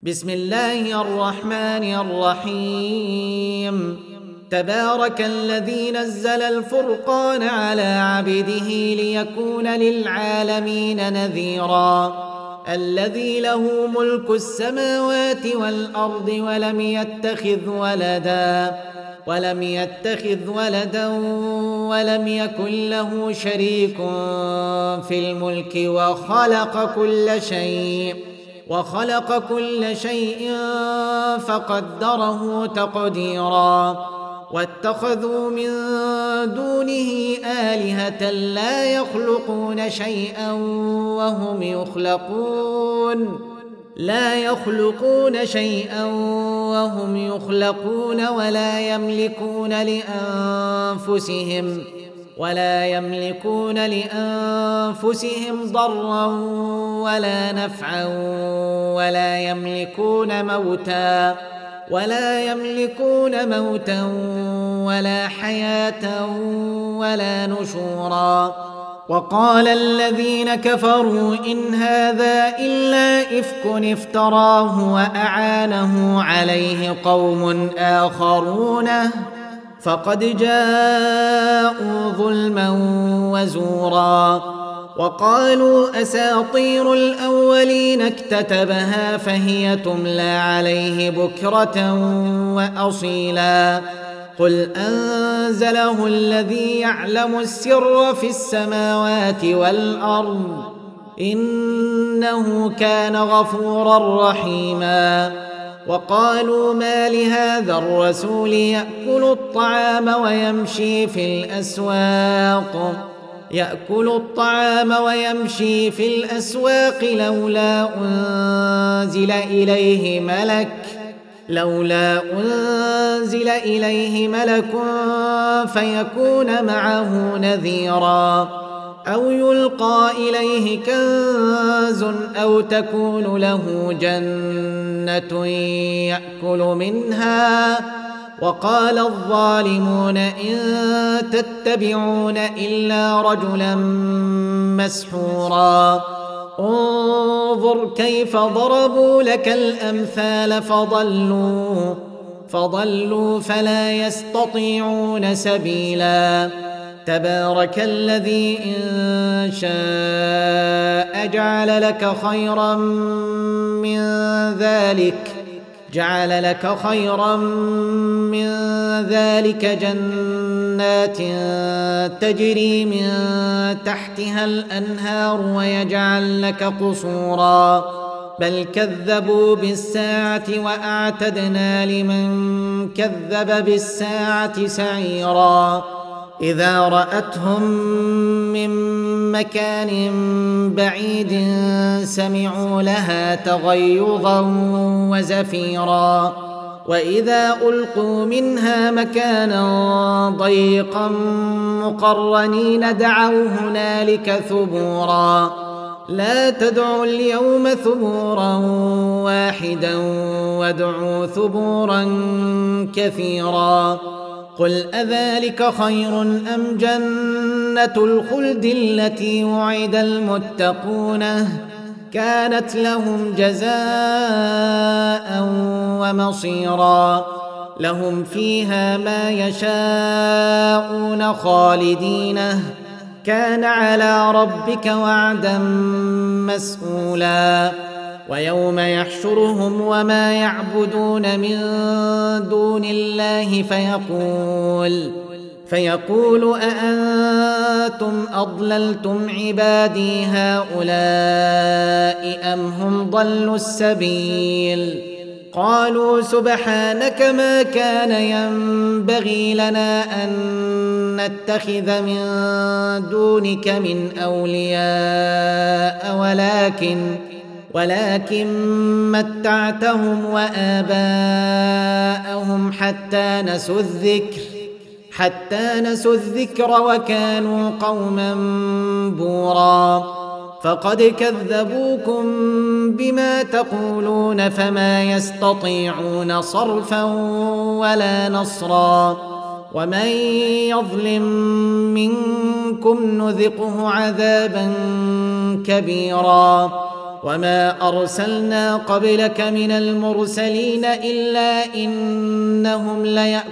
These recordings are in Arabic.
بسم الله الرحمن الرحيم. تبارك الذي نزل الفرقان على عبده ليكون للعالمين نذيرا. الذي له ملك السماوات والأرض ولم يتخذ ولدا ولم يكن له شريك في الملك وخلق كل شيء فقدره تقديرا. واتخذوا من دونه آلهة لا يخلقون شيئا وهم يخلقون ولا يملكون لأنفسهم ضرا ولا نفعا ولا يملكون موتا ولا حياة ولا نشورا. وقال الذين كفروا إن هذا إلا إفك افتراه وأعانه عليه قوم آخرون فقد جاءوا ظلما وزورا. وقالوا أساطير الأولين اكتتبها فهي تملى عليه بكرة وأصيلا. قل أنزله الذي يعلم السر في السماوات والأرض إنه كان غفورا رحيما. وقالوا ما لهذا الرسول يأكل الطعام ويمشي في الأسواق لولا أنزل إليه ملك فيكون معه نذيرا أو يلقى إليه كنز أو تكون له جنة يأكل منها. وقال الظالمون إن تتبعون إلا رجلا مسحورا. انظر كيف ضربوا لك الأمثال فضلوا فلا يستطيعون سبيلا. تبارك الذي إن شاء جعل لك خيرا من ذلك جنات تجري من تحتها الأنهار ويجعل لك قصورا. بل كذبوا بالساعة وأعتدنا لمن كذب بالساعة سعيرا. إذا رأتهم من مكان بعيد سمعوا لها تغيظا وزفيرا. وإذا ألقوا منها مكانا ضيقا مقرنين دعوا هنالك ثبورا. لا تدعوا اليوم ثبورا واحدا وادعوا ثبورا كثيرا. قل أذلك خير أم جنة الخلد التي وعد المتقون كانت لهم جزاء ومصيرا. لهم فيها ما يشاءون خالدين كان على ربك وعدا مسئولا. ويوم يحشرهم وما يعبدون من دون الله فيقول أأنتم أضللتم عبادي هؤلاء أم هم ضلوا السبيل. قالوا سبحانك ما كان ينبغي لنا أن نتخذ من دونك من أولياء ولكن متعتهم وآباءهم حتى نسوا الذكر وكانوا قوما بورا. فقد كذبوكم بما تقولون فما يستطيعون صرفا ولا نصرا. ومن يظلم منكم نذقه عذابا كبيرا. وما أرسلنا قبلك من المرسلين إلا إنهم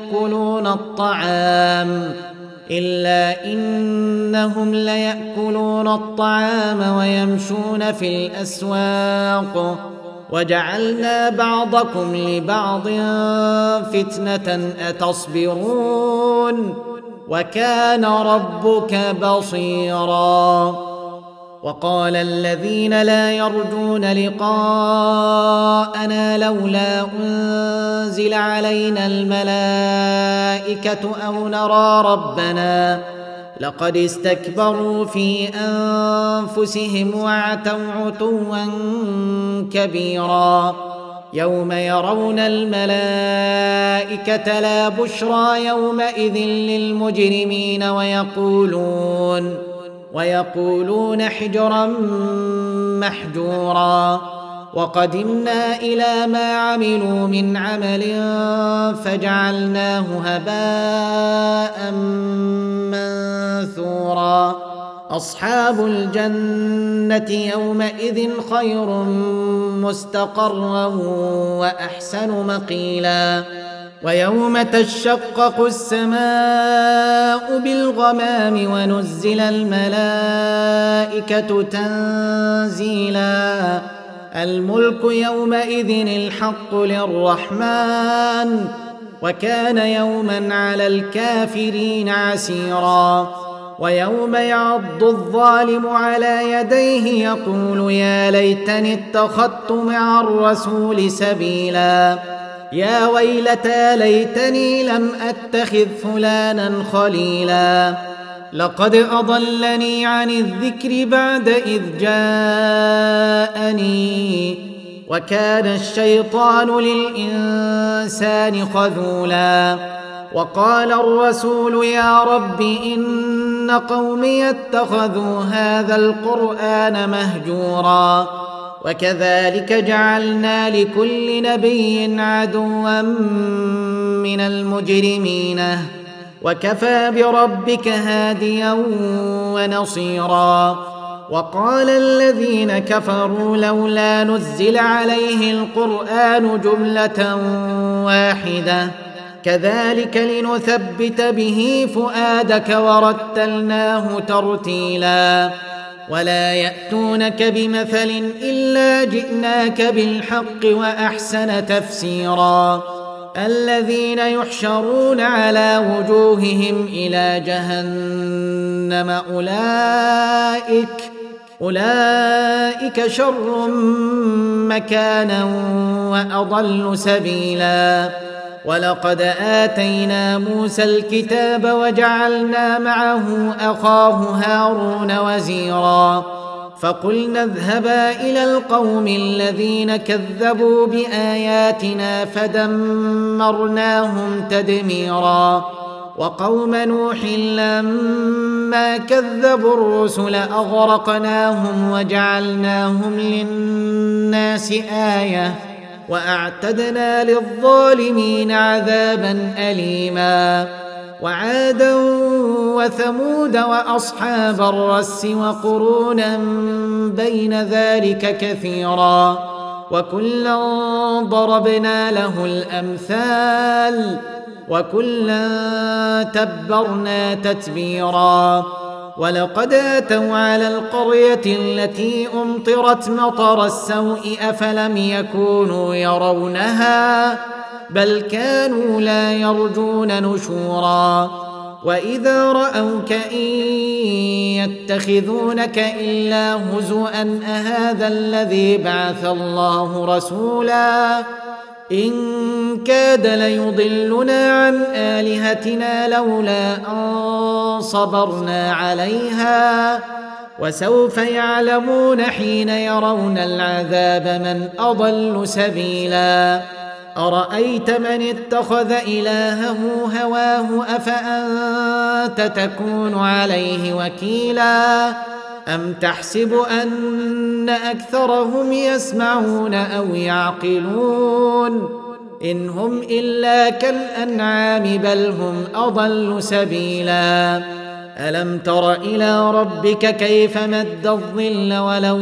ليأكلون الطعام ويمشون في الأسواق وجعلنا بعضكم لبعض فتنة أتصبرون وكان ربك بصيرا. وقال الذين لا يرجون لقاءنا لولا أنزل علينا الملائكة أو نرى ربنا لقد استكبروا في أنفسهم وعتوا عتوا كبيرا. يوم يرون الملائكة لا بشرى يومئذ للمجرمين ويقولون حجرا محجورا. وقدمنا إلى ما عملوا من عمل فجعلناه هباء منثورا. أصحاب الجنة يومئذ خير مستقرا وأحسن مقيلا. ويوم تشقق السماء بالغمام ونزل الملائكة تنزيلا. الملك يومئذ الحق للرحمن وكان يوما على الكافرين عسيرا. ويوم يعض الظالم على يديه يقول يا ليتني اتخذت مع الرسول سبيلا. يا ويلتى ليتني لم أتخذ فلانا خليلا. لقد أضلني عن الذكر بعد إذ جاءني وكان الشيطان للإنسان خذولا. وقال الرسول يا رب إن قومي اتخذوا هذا القرآن مهجورا. وكذلك جعلنا لكل نبي عدوا من المجرمين وكفى بربك هاديا ونصيرا. وقال الذين كفروا لولا نزل عليه القرآن جملة واحدة كذلك لنثبت به فؤادك ورتلناه ترتيلا. ولا يأتونك بمثل إلا جئناك بالحق وأحسن تفسيرا. الذين يحشرون على وجوههم إلى جهنم أولئك شر مكانا وأضل سبيلا. ولقد آتينا موسى الكتاب وجعلنا معه أخاه هارون وزيرا. فقلنا اذهبا إلى القوم الذين كذبوا بآياتنا فدمرناهم تدميرا. وقوم نوح لما كذبوا الرسل أغرقناهم وجعلناهم للناس آية وأعتدنا للظالمين عذابا أليما. وعادا وثمود وأصحاب الرس وقرونا بين ذلك كثيرا وكلا ضربنا له الأمثال وكلا تبرنا تتبيرا. ولقد أتوا على القرية التي أمطرت مطر السوء أفلم يكونوا يرونها بل كانوا لا يرجون نشورا. وإذا رأوك إن يتخذونك إلا هزؤا أهذا الذي بعث الله رسولا إن كاد ليضلنا عن آلهتنا لولا أن صبرنا عليها وسوف يعلمون حين يرون العذاب من أضل سبيلا. أرأيت من اتخذ إلهه هواه أفأنت تكون عليه وكيلا أم تحسب أن أكثرهم يسمعون أو يعقلون إن هم إلا كالأنعام بل هم أضل سبيلا. ألم تر إلى ربك كيف مد الظل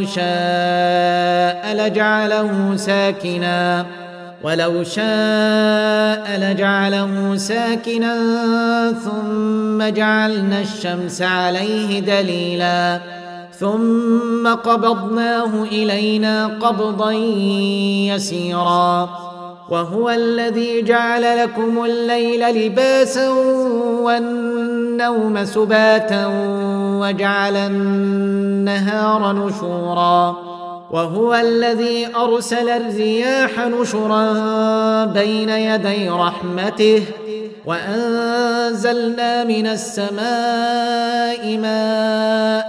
ولو شاء لجعله ساكنا ثم جعلنا الشمس عليه دليلا ثم قبضناه إلينا قبضا يسيرا وهو الذي جعل لكم الليل لباسا والنوم سباتا وجعل النهار نشورا وهو الذي أرسل الرياح نشرا بين يدي رحمته وأنزلنا من السماء ماء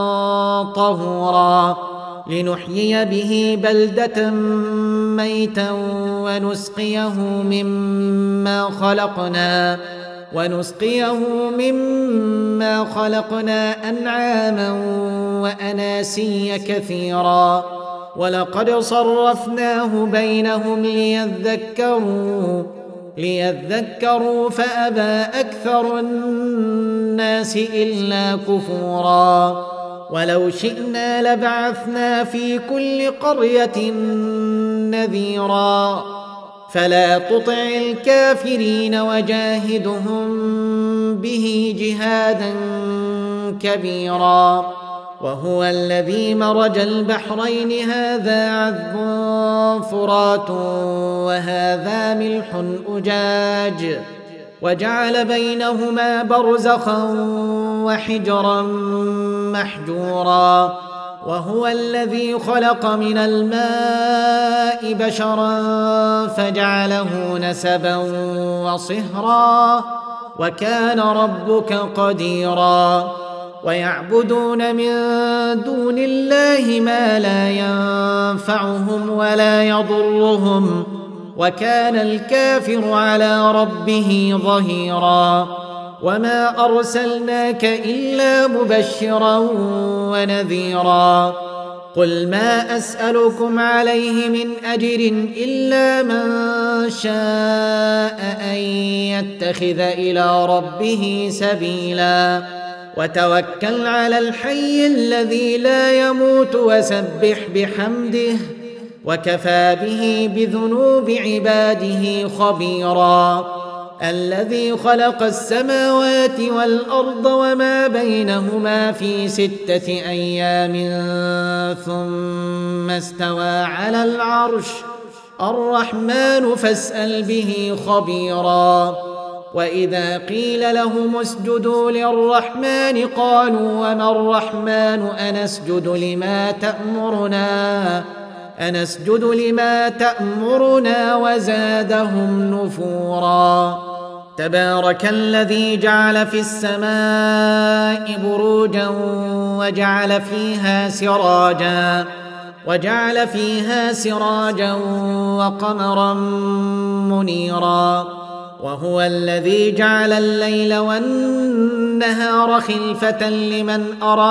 طهورا لنحيي به بلدة ميتا ونسقيه مما خلقنا أنعاما وأناسيا كثيرا ولقد صرفناه بينهم ليذكروا فأبى أكثر الناس إلا كفورا ولو شئنا لبعثنا في كل قرية نذيرا فلا تطع الكافرين وجاهدهم به جهادا كبيرا وهو الذي مرج البحرين هذا عذب فرات وهذا ملح أجاج وجعل بينهما برزخا وحجرا محجورا وهو الذي خلق من الماء بشرا فجعله نسبا وصهرا وكان ربك قديرا ويعبدون من دون الله ما لا ينفعهم ولا يضرهم وكان الكافر على ربه ظهيرا وما أرسلناك إلا مبشرا ونذيرا قل ما أسألكم عليه من أجر إلا من شاء أن يتخذ إلى ربه سبيلا وتوكل على الحي الذي لا يموت وسبح بحمده وكفى به بذنوب عباده خبيرا الذي خلق السماوات والأرض وما بينهما في 6 أيام ثم استوى على العرش الرحمن فاسأل به خبيرا وإذا قيل لهم اسجدوا للرحمن قالوا وما الرحمن أنسجد لما تأمرنا وزادهم نفورا تبارك الذي جعل في السماء بروجا وجعل فيها سراجا وقمرا منيرا وهو الذي جعل الليل والنهار خلفة لمن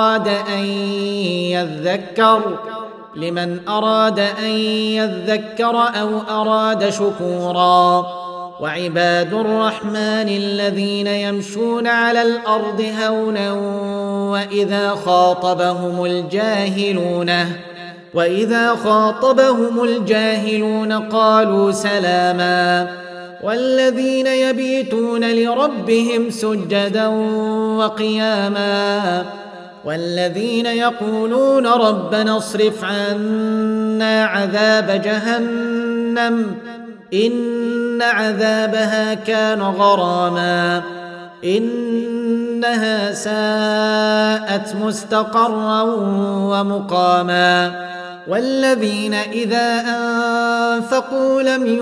أراد أن يذكر أو أراد شكورا وعباد الرحمن الذين يمشون على الأرض هونا وإذا خاطبهم الجاهلون قالوا سلاما والذين يبيتون لربهم سجدا وقياما والذين يقولون ربنا اصرف عنا عذاب جهنم إن عذابها كان غراما إنها ساءت مستقرا ومقاما والذين إذا أنفقوا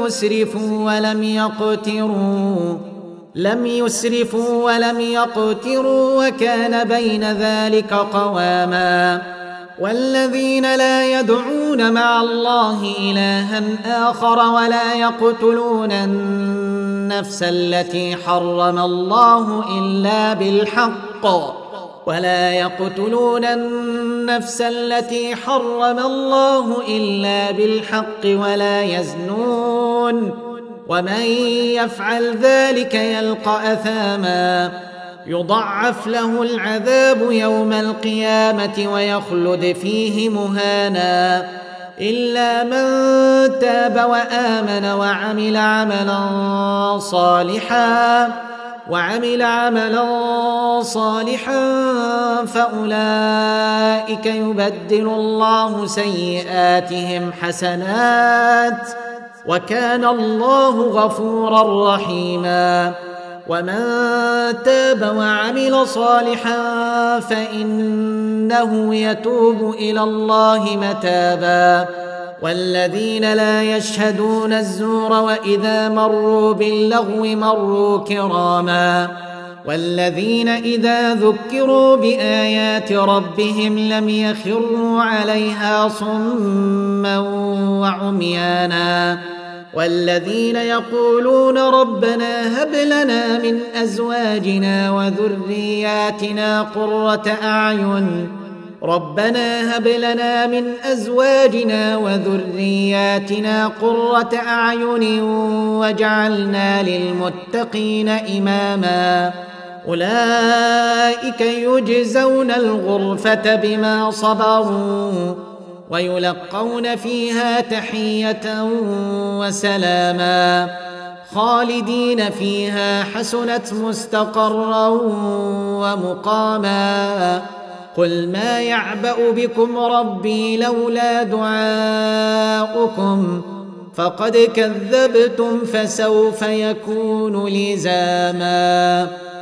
لم يسرفوا ولم يقتروا وكان بين ذلك قواما والذين لا يدعون مع الله إلها آخر ولا يقتلون النفس التي حرم الله إلا بالحق ولا يزنون ومن يفعل ذلك يلقى أثاما يضعف له العذاب يوم القيامة ويخلد فيه مهانا إلا من تاب وآمن وعمل عملا صالحا فأولئك يبدل الله سيئاتهم حسنات وكان الله غفورا رحيما ومن تاب وعمل صالحا فإنه يتوب إلى الله متابا والذين لا يشهدون الزور وإذا مروا باللغو مروا كراما والذين إذا ذكروا بآيات ربهم لم يخروا عليها صما وعميانا والذين يقولون ربنا هب لنا من أزواجنا وذرياتنا قرة أعين واجعلنا للمتقين إماما أولئك يجزون الغرفة بما صبروا ويلقون فيها تحية وسلاما خالدين فيها حسنت مستقرا ومقاما قل ما يعبأ بكم ربي لولا دعاؤكم فقد كذبتم فسوف يكون لزاما